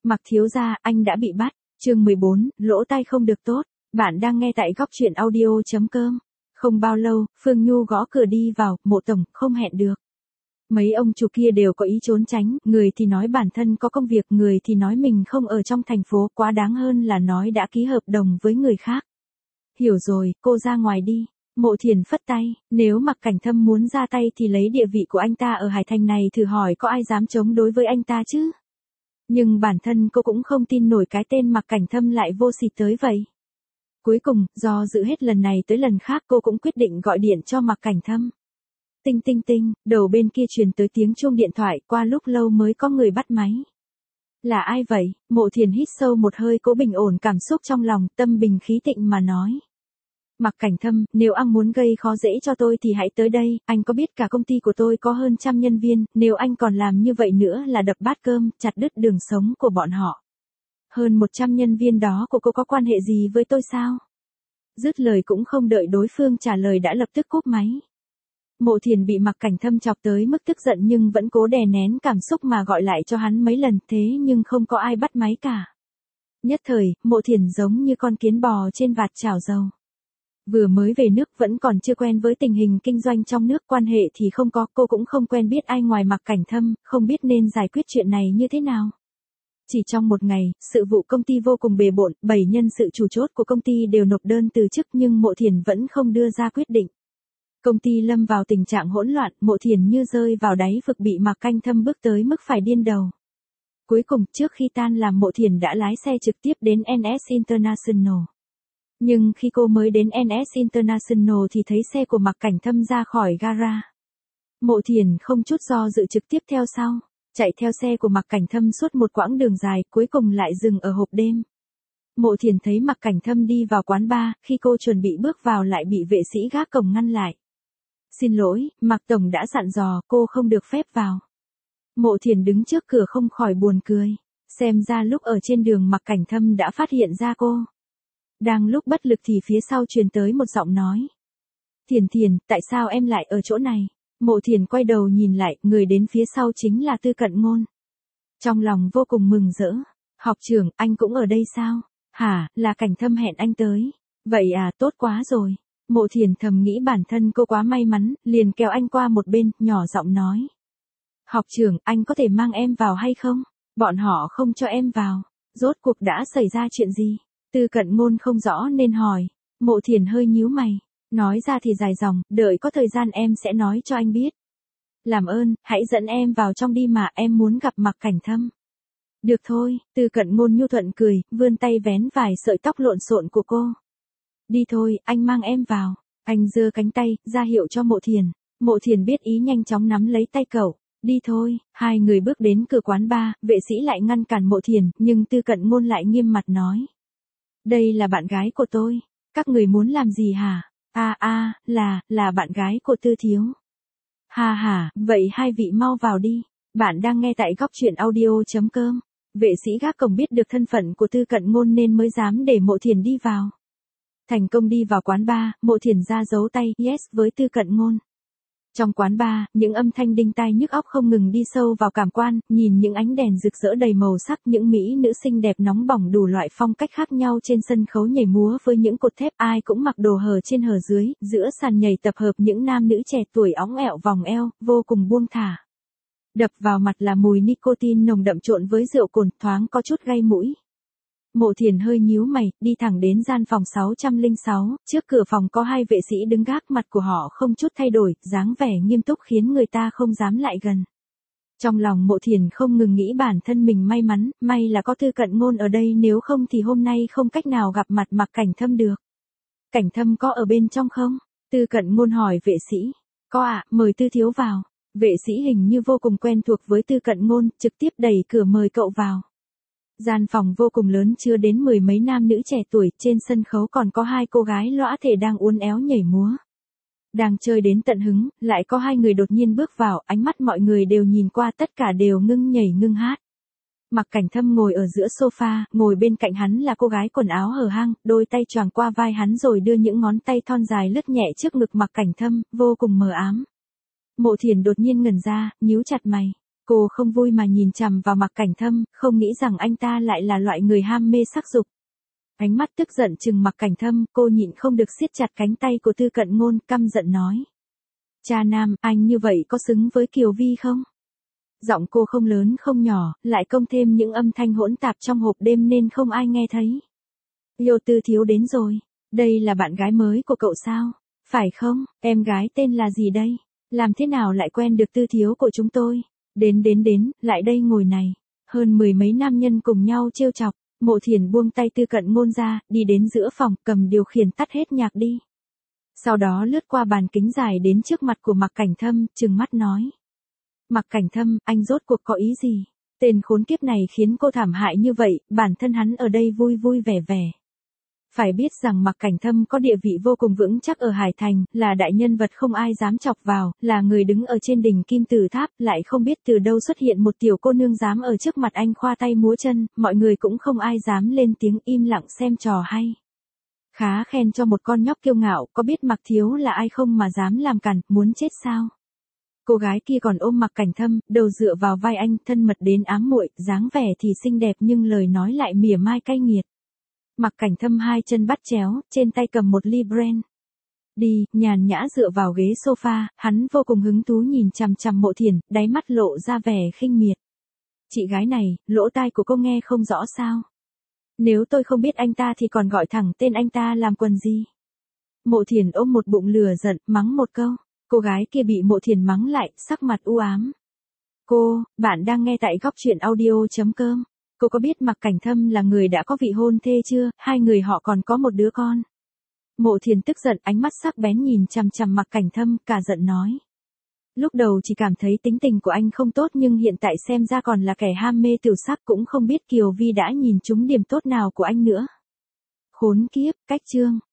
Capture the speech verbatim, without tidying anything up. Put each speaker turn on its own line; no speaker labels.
Mặc thiếu gia, anh đã bị bắt. Chương mười bốn, lỗ tai không được tốt. Bạn đang nghe tại góc truyện audio chấm com. Không bao lâu, Phương Nhu gõ cửa đi vào, Mộ tổng, không hẹn được. Mấy ông chủ kia đều có ý trốn tránh, người thì nói bản thân có công việc, người thì nói mình không ở trong thành phố, quá đáng hơn là nói đã ký hợp đồng với người khác. Hiểu rồi, cô ra ngoài đi. Mộ Thiền phất tay, nếu Mặc Cảnh Thâm muốn ra tay thì lấy địa vị của anh ta ở Hải Thành này thử hỏi có ai dám chống đối với anh ta chứ. Nhưng bản thân cô cũng không tin nổi cái tên Mặc Cảnh Thâm lại vô sỉ tới vậy. Cuối cùng, do dự hết lần này tới lần khác cô cũng quyết định gọi điện cho Mặc Cảnh Thâm. Tinh tinh tinh, đầu bên kia truyền tới tiếng chuông điện thoại, qua lúc lâu mới có người bắt máy. Là ai vậy? Mộ Thiền hít sâu một hơi cố bình ổn cảm xúc trong lòng, tâm bình khí tịnh mà nói. Mặc Cảnh Thâm, nếu anh muốn gây khó dễ cho tôi thì hãy tới đây, anh có biết cả công ty của tôi có hơn trăm nhân viên, nếu anh còn làm như vậy nữa là đập bát cơm, chặt đứt đường sống của bọn họ. Hơn một trăm nhân viên đó của cô có quan hệ gì với tôi sao? Dứt lời cũng không đợi đối phương trả lời đã lập tức cúp máy. Mộ Thiền bị Mặc Cảnh Thâm chọc tới mức tức giận nhưng vẫn cố đè nén cảm xúc mà gọi lại cho hắn mấy lần, thế nhưng không có ai bắt máy cả. Nhất thời, Mộ Thiền giống như con kiến bò trên vạt chảo dầu. Vừa mới về nước vẫn còn chưa quen với tình hình kinh doanh trong nước, quan hệ thì không có, cô cũng không quen biết ai ngoài Mặc Cảnh Thâm, không biết nên giải quyết chuyện này như thế nào. Chỉ trong một ngày, sự vụ công ty vô cùng bề bộn, bảy nhân sự chủ chốt của công ty đều nộp đơn từ chức nhưng Mộ Thiền vẫn không đưa ra quyết định. Công ty lâm vào tình trạng hỗn loạn, Mộ Thiền như rơi vào đáy vực bị Mặc Cảnh Thâm bước tới mức phải điên đầu. Cuối cùng, trước khi tan làm Mộ Thiền đã lái xe trực tiếp đến en ét International. Nhưng khi cô mới đến en ét International thì thấy xe của Mặc Cảnh Thâm ra khỏi gara. Mộ Thiền không chút do dự trực tiếp theo sau, chạy theo xe của Mặc Cảnh Thâm suốt một quãng đường dài, cuối cùng lại dừng ở hộp đêm. Mộ Thiền thấy Mặc Cảnh Thâm đi vào quán bar, khi cô chuẩn bị bước vào lại bị vệ sĩ gác cổng ngăn lại. Xin lỗi, Mặc tổng đã dặn dò, cô không được phép vào. Mộ Thiền đứng trước cửa không khỏi buồn cười, xem ra lúc ở trên đường Mặc Cảnh Thâm đã phát hiện ra cô. Đang lúc bất lực thì phía sau truyền tới một giọng nói. Thiền Thiền, tại sao em lại ở chỗ này? Mộ Thiền quay đầu nhìn lại, người đến phía sau chính là Tư Cận Ngôn. Trong lòng vô cùng mừng rỡ. Học trưởng, anh cũng ở đây sao? Hả, là Cảnh Thâm hẹn anh tới. Vậy à, tốt quá rồi. Mộ Thiền thầm nghĩ bản thân cô quá may mắn, liền kéo anh qua một bên, nhỏ giọng nói. Học trưởng, anh có thể mang em vào hay không? Bọn họ không cho em vào. Rốt cuộc đã xảy ra chuyện gì? Tư Cận Ngôn không rõ nên hỏi. Mộ Thiền hơi nhíu mày. Nói ra thì dài dòng, đợi có thời gian em sẽ nói cho anh biết. Làm ơn, hãy dẫn em vào trong đi mà, em muốn gặp Mặc Cảnh Thâm. Được thôi, Tư Cận Ngôn nhu thuận cười, vươn tay vén vài sợi tóc lộn xộn của cô. Đi thôi, anh mang em vào. Anh giơ cánh tay, ra hiệu cho Mộ Thiền. Mộ Thiền biết ý nhanh chóng nắm lấy tay cậu. Đi thôi, hai người bước đến cửa quán bar, vệ sĩ lại ngăn cản Mộ Thiền, nhưng Tư Cận Ngôn lại nghiêm mặt nói. Đây là bạn gái của tôi. Các người muốn làm gì hả? À à, là, là bạn gái của Tư thiếu. Hà hà, vậy hai vị mau vào đi. Bạn đang nghe tại góc truyện audio chấm com. Vệ sĩ gác cổng biết được thân phận của Tư Cận Ngôn nên mới dám để Mộ Thiền đi vào. Thành công đi vào quán bar, Mộ Thiền ra dấu tay yes với Tư Cận Ngôn. Trong quán bar, những âm thanh đinh tai nhức óc không ngừng đi sâu vào cảm quan, nhìn những ánh đèn rực rỡ đầy màu sắc, những mỹ nữ xinh đẹp nóng bỏng đủ loại phong cách khác nhau trên sân khấu nhảy múa với những cột thép, ai cũng mặc đồ hở trên hở dưới, giữa sàn nhảy tập hợp những nam nữ trẻ tuổi óng ẹo vòng eo, vô cùng buông thả. Đập vào mặt là mùi nicotine nồng đậm trộn với rượu cồn, thoáng có chút gây mũi. Mộ Thiền hơi nhíu mày, đi thẳng đến gian phòng sáu không sáu, trước cửa phòng có hai vệ sĩ đứng gác, mặt của họ không chút thay đổi, dáng vẻ nghiêm túc khiến người ta không dám lại gần. Trong lòng Mộ Thiền không ngừng nghĩ bản thân mình may mắn, may là có Tư Cận Ngôn ở đây, nếu không thì hôm nay không cách nào gặp mặt Mặc Cảnh Thâm được. Cảnh Thâm có ở bên trong không? Tư Cận Ngôn hỏi vệ sĩ. Có ạ, à, mời Tư thiếu vào. Vệ sĩ hình như vô cùng quen thuộc với Tư Cận Ngôn, trực tiếp đẩy cửa mời cậu vào. Gian phòng vô cùng lớn chứa đến mười mấy nam nữ trẻ tuổi, trên sân khấu còn có hai cô gái lõa thể đang uốn éo nhảy múa. Đang chơi đến tận hứng, lại có hai người đột nhiên bước vào, ánh mắt mọi người đều nhìn qua, tất cả đều ngưng nhảy ngưng hát. Mặc Cảnh Thâm ngồi ở giữa sofa, ngồi bên cạnh hắn là cô gái quần áo hở hang, đôi tay choàng qua vai hắn rồi đưa những ngón tay thon dài lướt nhẹ trước ngực Mặc Cảnh Thâm, vô cùng mờ ám. Mộ Thiền đột nhiên ngẩn ra, nhíu chặt mày. Cô không vui mà nhìn chằm vào Mạc Cảnh Thâm, không nghĩ rằng anh ta lại là loại người ham mê sắc dục. Ánh mắt tức giận trừng Mạc Cảnh Thâm, cô nhịn không được siết chặt cánh tay của Tư Cận Ngôn, căm giận nói. Cha nam, anh như vậy có xứng với Kiều Vi không? Giọng cô không lớn không nhỏ, lại công thêm những âm thanh hỗn tạp trong hộp đêm nên không ai nghe thấy. Liêu Tư Thiếu đến rồi, đây là bạn gái mới của cậu sao? Phải không, em gái tên là gì đây? Làm thế nào lại quen được Tư Thiếu của chúng tôi? Đến đến đến, lại đây ngồi này. Hơn mười mấy nam nhân cùng nhau trêu chọc, Mộ Thiển buông tay Tư Cận Ngôn ra, đi đến giữa phòng, cầm điều khiển tắt hết nhạc đi. Sau đó lướt qua bàn kính dài đến trước mặt của Mạc Cảnh Thâm, trừng mắt nói. Mạc Cảnh Thâm, anh rốt cuộc có ý gì? Tên khốn kiếp này khiến cô thảm hại như vậy, bản thân hắn ở đây vui vui vẻ vẻ. Phải biết rằng Mạc Cảnh Thâm có địa vị vô cùng vững chắc ở Hải Thành, là đại nhân vật không ai dám chọc vào, là người đứng ở trên đỉnh kim tự tháp, lại không biết từ đâu xuất hiện một tiểu cô nương dám ở trước mặt anh khoa tay múa chân, mọi người cũng không ai dám lên tiếng, im lặng xem trò hay. Khá khen cho một con nhóc kiêu ngạo, có biết Mạc Thiếu là ai không mà dám làm cản, muốn chết sao? Cô gái kia còn ôm Mạc Cảnh Thâm, đầu dựa vào vai anh, thân mật đến ám muội, dáng vẻ thì xinh đẹp nhưng lời nói lại mỉa mai cay nghiệt. Mạc Cảnh Thâm hai chân bắt chéo, trên tay cầm một ly brand. Đi, nhàn nhã dựa vào ghế sofa, hắn vô cùng hứng thú nhìn chằm chằm Mộ Thiển, đáy mắt lộ ra vẻ khinh miệt. Chị gái này, lỗ tai của cô nghe không rõ sao? Nếu tôi không biết anh ta thì còn gọi thẳng tên anh ta làm quần gì? Mộ Thiển ôm một bụng lửa giận, mắng một câu. Cô gái kia bị Mộ Thiển mắng lại, sắc mặt u ám. Cô, bạn đang nghe tại góc truyện audio chấm com. Cô có biết Mạc Cảnh Thâm là người đã có vị hôn thê chưa, hai người họ còn có một đứa con. Mộ Thiển tức giận, ánh mắt sắc bén nhìn chằm chằm Mạc Cảnh Thâm, cả giận nói. Lúc đầu chỉ cảm thấy tính tình của anh không tốt nhưng hiện tại xem ra còn là kẻ ham mê tiểu sắc, cũng không biết Kiều Vi đã nhìn trúng điểm tốt nào của anh nữa. Khốn kiếp, cách chương.